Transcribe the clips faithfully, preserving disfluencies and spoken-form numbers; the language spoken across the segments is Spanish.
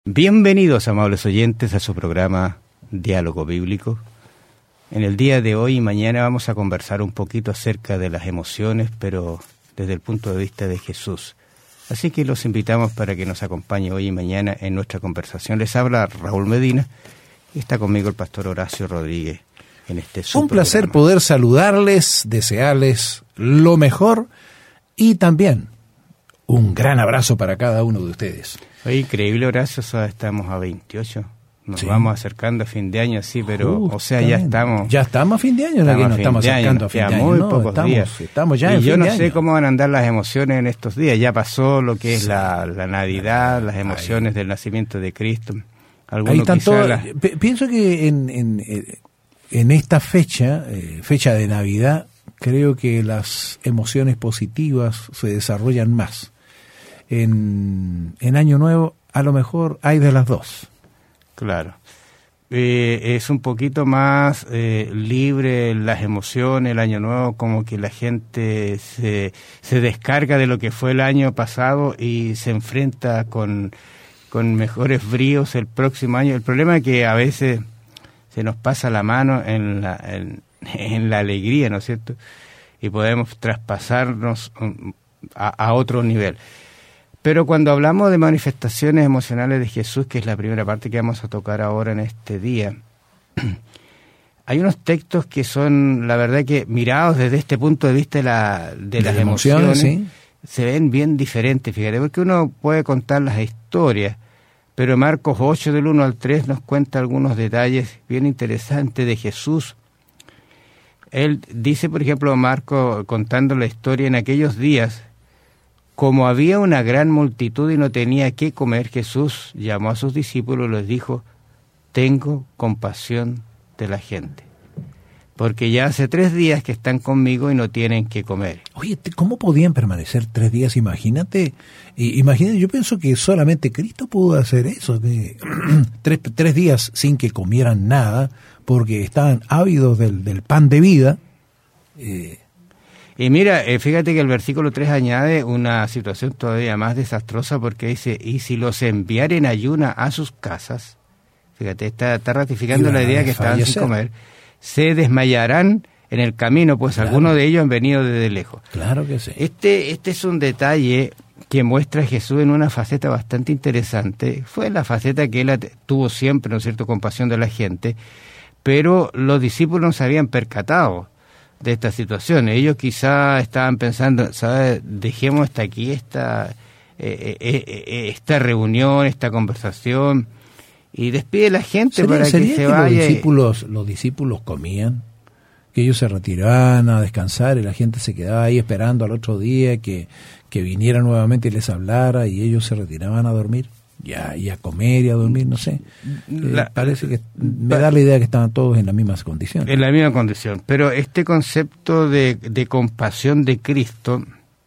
Bienvenidos, amables oyentes, a su programa Diálogo Bíblico. En el día de hoy y mañana vamos a conversar un poquito acerca de las emociones, pero desde el punto de vista de Jesús. Así que los invitamos para que nos acompañe hoy y mañana en nuestra conversación. Les habla Raúl Medina y está conmigo el pastor Horacio Rodríguez en este su Un programa. placer poder saludarles, desearles lo mejor y también un gran abrazo para cada uno de ustedes. Oye, increíble, Horacio, o sea, estamos a veintiocho. Nos Sí. vamos acercando a fin de año, sí, pero, o sea, ya Justamente. estamos... Ya estamos a fin de año, ¿no? Que nos estamos acercando a fin ya de año. muy ¿no? pocos estamos, días. Estamos ya y en yo fin no de sé año. cómo van a andar las emociones en estos días. Ya pasó lo que es Sí. la, la Navidad, las emociones Ahí. del nacimiento de Cristo. Ahí Algunos están quizás todas. las- P- Pienso que en, en, eh, en esta fecha, eh, fecha de Navidad, creo que las emociones positivas se desarrollan más. En, en Año Nuevo, a lo mejor hay de las dos. Claro. Eh, es un poquito más eh, libre las emociones, el año nuevo, como que la gente se, se descarga de lo que fue el año pasado y se enfrenta con, con mejores bríos el próximo año. El problema es que a veces se nos pasa la mano en la, en, en la alegría, ¿no es cierto? Y podemos traspasarnos um, a, a otro nivel. Pero cuando hablamos de manifestaciones emocionales de Jesús, que es la primera parte que vamos a tocar ahora en este día, hay unos textos que son, la verdad que mirados desde este punto de vista de, la, de, De las las emociones, emociones, sí. se ven bien diferentes, fíjate, porque uno puede contar las historias, pero Marcos ocho del uno al tres nos cuenta algunos detalles bien interesantes de Jesús. Él dice, por ejemplo, Marco, contando la historia, en aquellos días, como había una gran multitud y no tenía qué comer, Jesús llamó a sus discípulos y les dijo: tengo compasión de la gente, porque ya hace tres días que están conmigo y no tienen qué comer. Oye, te- ¿cómo podían permanecer tres días? Imagínate, i- imagínate, yo pienso que solamente Cristo pudo hacer eso, que tres, tres días sin que comieran nada, porque estaban ávidos del, del pan de vida. Eh, Y mira, eh, fíjate que el versículo tres añade una situación todavía más desastrosa, porque dice: y si los enviaren ayuna a sus casas, fíjate, está, está ratificando Iban la a idea que estaban sin desfallecer. comer, se desmayarán en el camino, pues Claro. algunos de ellos han venido desde lejos. claro que sí. Este, este es un detalle que muestra a Jesús en una faceta bastante interesante. Fue la faceta que él at- tuvo siempre, ¿no es cierto?, compasión de la gente, pero los discípulos no se habían percatado de esta situación. Ellos quizá estaban pensando, ¿sabes?, dejemos hasta aquí esta, eh, eh, eh, esta reunión, esta conversación, y despide a la gente ¿Sería, para sería que se que los vaya. discípulos, los discípulos comían? Que ellos se retiraban a descansar y la gente se quedaba ahí esperando al otro día que, que viniera nuevamente y les hablara, y ellos se retiraban a dormir y a, y a comer y a dormir, no sé. La- Eh, parece que me da la idea que estaban todos en las mismas condiciones. En la misma condición. Pero este concepto de, de compasión de Cristo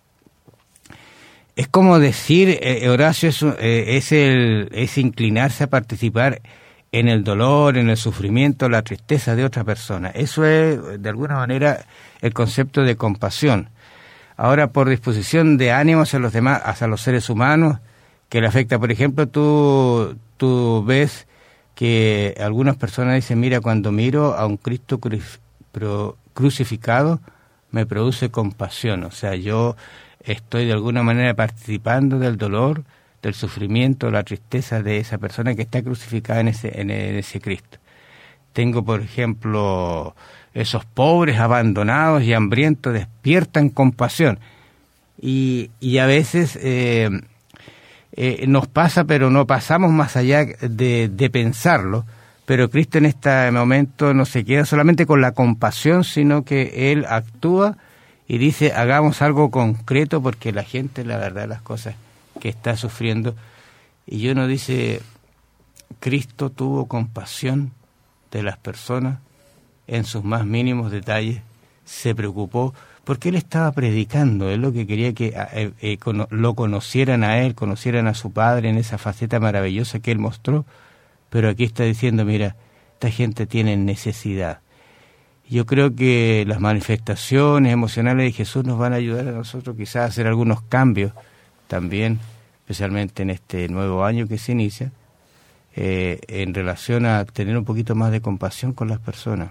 es como decir, eh, Horacio, es, eh, es, el, es inclinarse a participar en el dolor, en el sufrimiento, la tristeza de otra persona. Eso es, de alguna manera, el concepto de compasión. Ahora, por disposición de ánimo hacia los demás, hacia los seres humanos, que le afecta, por ejemplo, tú, tú ves que algunas personas dicen: mira, cuando miro a un Cristo cru- pro- crucificado, me produce compasión. O sea, yo estoy de alguna manera participando del dolor, del sufrimiento, la tristeza de esa persona que está crucificada en ese, en ese Cristo. Tengo, por ejemplo, esos pobres abandonados y hambrientos despiertan compasión. Y, y a veces eh, eh, nos pasa, pero no pasamos más allá de, de pensarlo. Pero Cristo en este momento no se queda solamente con la compasión, sino que Él actúa y dice: hagamos algo concreto, porque la gente, la verdad, las cosas que está sufriendo. Y uno dice: Cristo tuvo compasión de las personas en sus más mínimos detalles, se preocupó, porque Él estaba predicando. Él lo que quería que eh, eh, cono- lo conocieran a Él, conocieran a su Padre en esa faceta maravillosa que Él mostró. Pero aquí está diciendo: mira, esta gente tiene necesidad. Yo creo que las manifestaciones emocionales de Jesús nos van a ayudar a nosotros quizás a hacer algunos cambios también, especialmente en este nuevo año que se inicia, eh, en relación a tener un poquito más de compasión con las personas.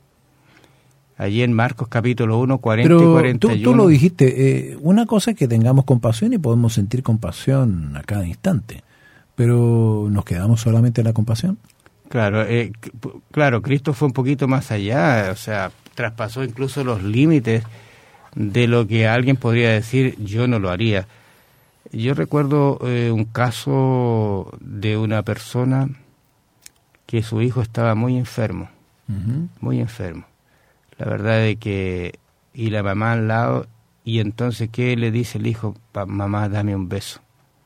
Allí en Marcos capítulo uno, cuarenta Pero y cuarenta y uno. Tú, tú lo dijiste, eh, una cosa es que tengamos compasión y podemos sentir compasión a cada instante, pero ¿nos quedamos solamente en la compasión? Claro, eh, claro, Cristo fue un poquito más allá, o sea, traspasó incluso los límites de lo que alguien podría decir, yo no lo haría. Yo recuerdo eh, un caso de una persona que su hijo estaba muy enfermo, uh-huh. muy enfermo. La verdad es que, y la mamá al lado, y entonces, ¿qué le dice el hijo? Mamá, dame un beso.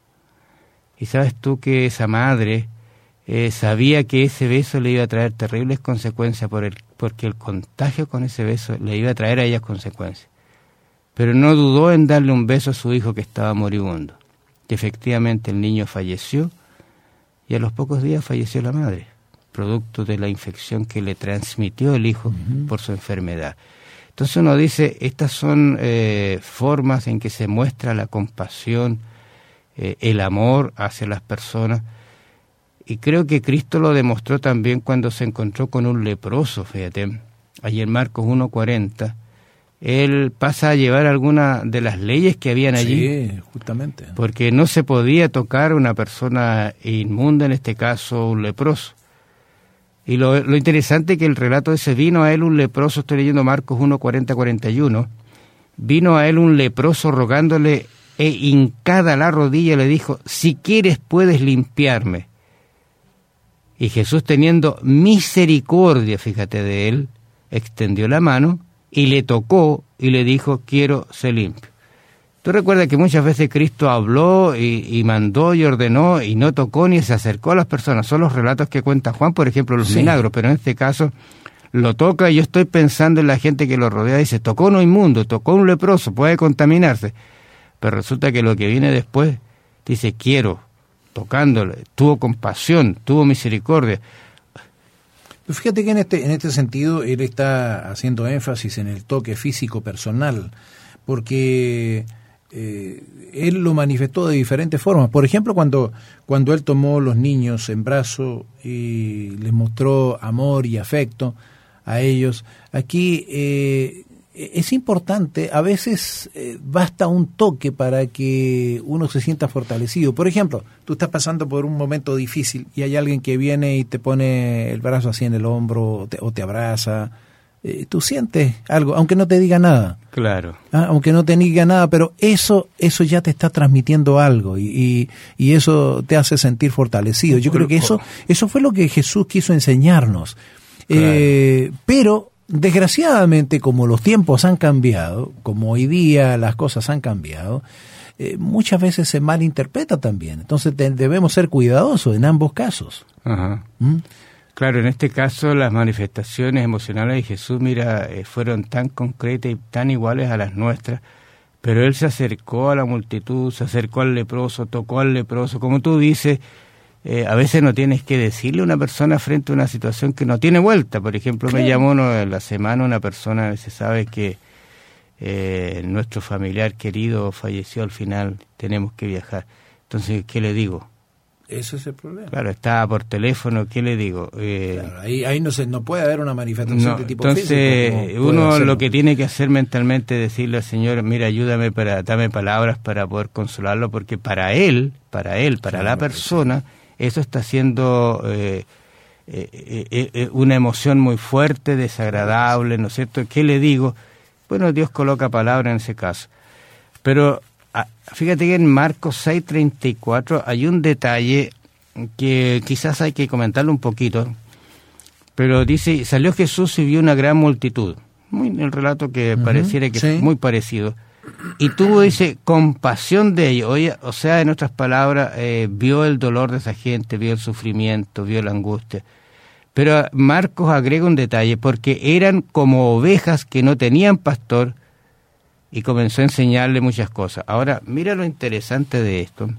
Y sabes tú que esa madre eh, sabía que ese beso le iba a traer terribles consecuencias, por el, porque el contagio con ese beso le iba a traer a ella consecuencias. Pero no dudó en darle un beso a su hijo que estaba moribundo. Que efectivamente el niño falleció, y a los pocos días falleció la madre, producto de la infección que le transmitió el hijo uh-huh. por su enfermedad. Entonces uno dice, estas son eh, formas en que se muestra la compasión, eh, el amor hacia las personas, y creo que Cristo lo demostró también cuando se encontró con un leproso, fíjate, allí en Marcos uno cuarenta, él pasa a llevar algunas de las leyes que habían allí. Sí, justamente. Porque no se podía tocar a una persona inmunda, en este caso un leproso. Y lo, lo interesante es que el relato ese, vino a él un leproso, estoy leyendo Marcos uno cuarenta a cuarenta y uno, vino a él un leproso rogándole, e hincada la rodilla le dijo, si quieres puedes limpiarme. Y Jesús, teniendo misericordia, fíjate, de él, extendió la mano y le tocó y le dijo, quiero ser limpio. Tú recuerdas que muchas veces Cristo habló y, y mandó y ordenó y no tocó ni se acercó a las personas. Son los relatos que cuenta Juan, por ejemplo, los sí. milagros, pero en este caso lo toca y yo estoy pensando en la gente que lo rodea y dice, tocó un inmundo, tocó un leproso, puede contaminarse. Pero resulta que lo que viene después dice, quiero, tocándole, tuvo compasión, tuvo misericordia. Fíjate que en este, en este sentido él está haciendo énfasis en el toque físico personal, porque eh, él lo manifestó de diferentes formas. Por ejemplo, cuando, cuando él tomó los niños en brazo y les mostró amor y afecto a ellos, aquí eh, es importante, a veces eh, basta un toque para que uno se sienta fortalecido. Por ejemplo, tú estás pasando por un momento difícil y hay alguien que viene y te pone el brazo así en el hombro o te, o te abraza. Eh, tú sientes algo, aunque no te diga nada. Claro. Ah, aunque no te diga nada, pero eso eso ya te está transmitiendo algo y, y, y eso te hace sentir fortalecido. Yo creo que eso, eso fue lo que Jesús quiso enseñarnos. Claro. Eh, pero desgraciadamente, como los tiempos han cambiado, como hoy día las cosas han cambiado, eh, muchas veces se malinterpreta también. Entonces te, debemos ser cuidadosos en ambos casos. Ajá. ¿Mm? Claro, en este caso las manifestaciones emocionales de Jesús, mira, eh, fueron tan concretas y tan iguales a las nuestras, pero él se acercó a la multitud, se acercó al leproso, tocó al leproso, como tú dices. Eh, a veces no tienes que decirle a una persona frente a una situación que no tiene vuelta. Por ejemplo, claro. me llamó uno en la semana una persona, se sabe que eh, nuestro familiar querido falleció al final, tenemos que viajar. Entonces, ¿qué le digo? Ese es el problema. Claro, estaba por teléfono, ¿qué le digo? Eh, claro, ahí ahí no, se, no puede haber una manifestación no, de tipo entonces, físico. Uno lo que tiene que hacer mentalmente es decirle al Señor, mira, ayúdame, para dame palabras para poder consolarlo, porque para él, para él, para claro, la persona... Sí. Eso está siendo eh, eh, eh, eh, una emoción muy fuerte, desagradable, ¿no es cierto? ¿Qué le digo? Bueno, Dios coloca palabra en ese caso. Pero ah, fíjate que en Marcos seis treinta y cuatro hay un detalle que quizás hay que comentarlo un poquito, pero dice, salió Jesús y vio una gran multitud. Muy el relato que uh-huh, pareciera que sí. es muy parecido. Y tuvo, dice, compasión de ellos. Oye, o sea, en otras palabras, eh, vio el dolor de esa gente, vio el sufrimiento, vio la angustia. Pero Marcos agrega un detalle, porque eran como ovejas que no tenían pastor, y comenzó a enseñarle muchas cosas. Ahora, mira lo interesante de esto,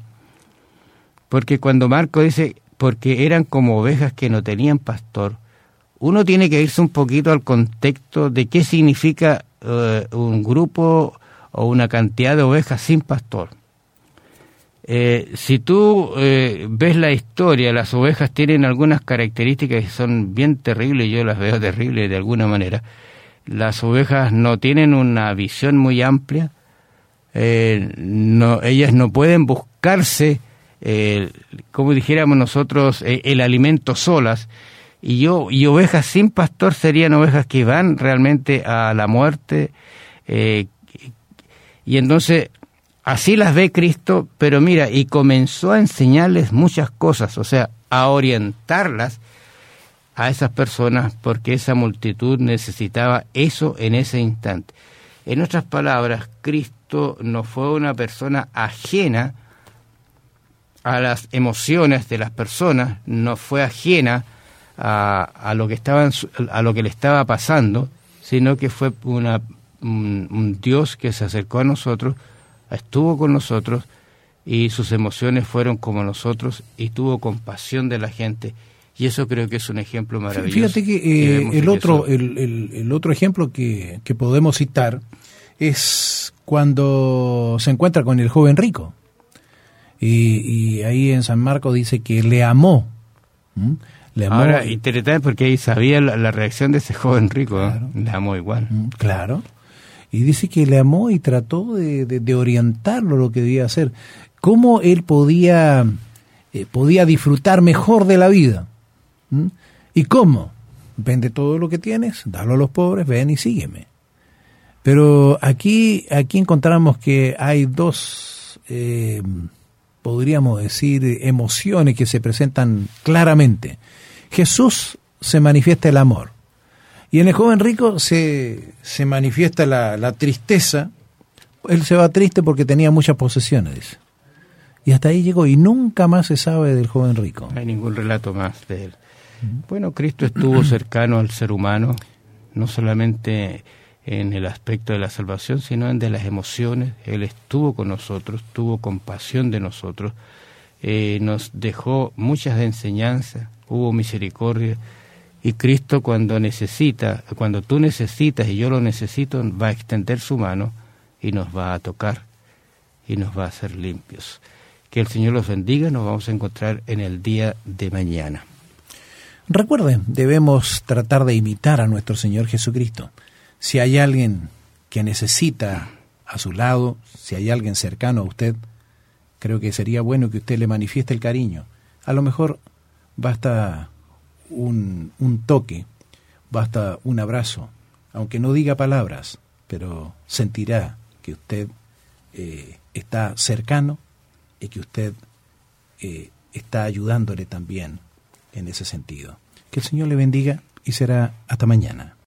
porque cuando Marcos dice, porque eran como ovejas que no tenían pastor, uno tiene que irse un poquito al contexto de qué significa uh, un grupo o una cantidad de ovejas sin pastor. Eh, si tú eh, ves la historia, las ovejas tienen algunas características que son bien terribles, yo las veo terribles de alguna manera. Las ovejas no tienen una visión muy amplia, eh, no, ellas no pueden buscarse, eh, como dijéramos nosotros, eh, el alimento solas, y yo y ovejas sin pastor serían ovejas que van realmente a la muerte, eh, y entonces así las ve Cristo, pero mira, y comenzó a enseñarles muchas cosas, o sea, a orientarlas a esas personas, porque esa multitud necesitaba eso en ese instante. En otras palabras, Cristo no fue una persona ajena a las emociones de las personas, no fue ajena a, a lo que estaban, a lo que le estaba pasando, sino que fue una, un, un Dios que se acercó a nosotros, estuvo con nosotros, y sus emociones fueron como nosotros, y tuvo compasión de la gente. Y eso creo que es un ejemplo maravilloso. Fíjate que, eh, que el otro el, el, el otro ejemplo que, que podemos citar es cuando se encuentra con el joven rico. Y, y ahí en San Marcos dice que le amó. ¿Mm? Le amó. Ahora, interesante porque ahí sabía la, la reacción de ese joven rico. Claro. ¿eh? Le amó igual. ¿Mm? Claro. Y dice que le amó y trató de, de, de orientarlo lo que debía hacer. Cómo él podía, eh, podía disfrutar mejor de la vida. ¿Mm? ¿Y cómo? Vende todo lo que tienes, dalo a los pobres, ven y sígueme. Pero aquí, aquí encontramos que hay dos, eh, podríamos decir, emociones que se presentan claramente. Jesús se manifiesta el amor. Y en el joven rico se, se manifiesta la, la tristeza. Él se va triste porque tenía muchas posesiones, dice. Y hasta ahí llegó, y nunca más se sabe del joven rico. No hay ningún relato más de él. Bueno, Cristo estuvo cercano al ser humano, no solamente en el aspecto de la salvación, sino en de las emociones. Él estuvo con nosotros, tuvo compasión de nosotros, eh, nos dejó muchas enseñanzas, hubo misericordia, y Cristo cuando necesita, cuando tú necesitas y yo lo necesito, va a extender su mano y nos va a tocar y nos va a hacer limpios. Que el Señor los bendiga, nos vamos a encontrar en el día de mañana. Recuerden, debemos tratar de imitar a nuestro Señor Jesucristo. Si hay alguien que necesita a su lado, si hay alguien cercano a usted, creo que sería bueno que usted le manifieste el cariño. A lo mejor basta un, un toque, basta un abrazo, aunque no diga palabras, pero sentirá que usted eh, está cercano y que usted eh, está ayudándole también en ese sentido. Que el Señor le bendiga y será hasta mañana.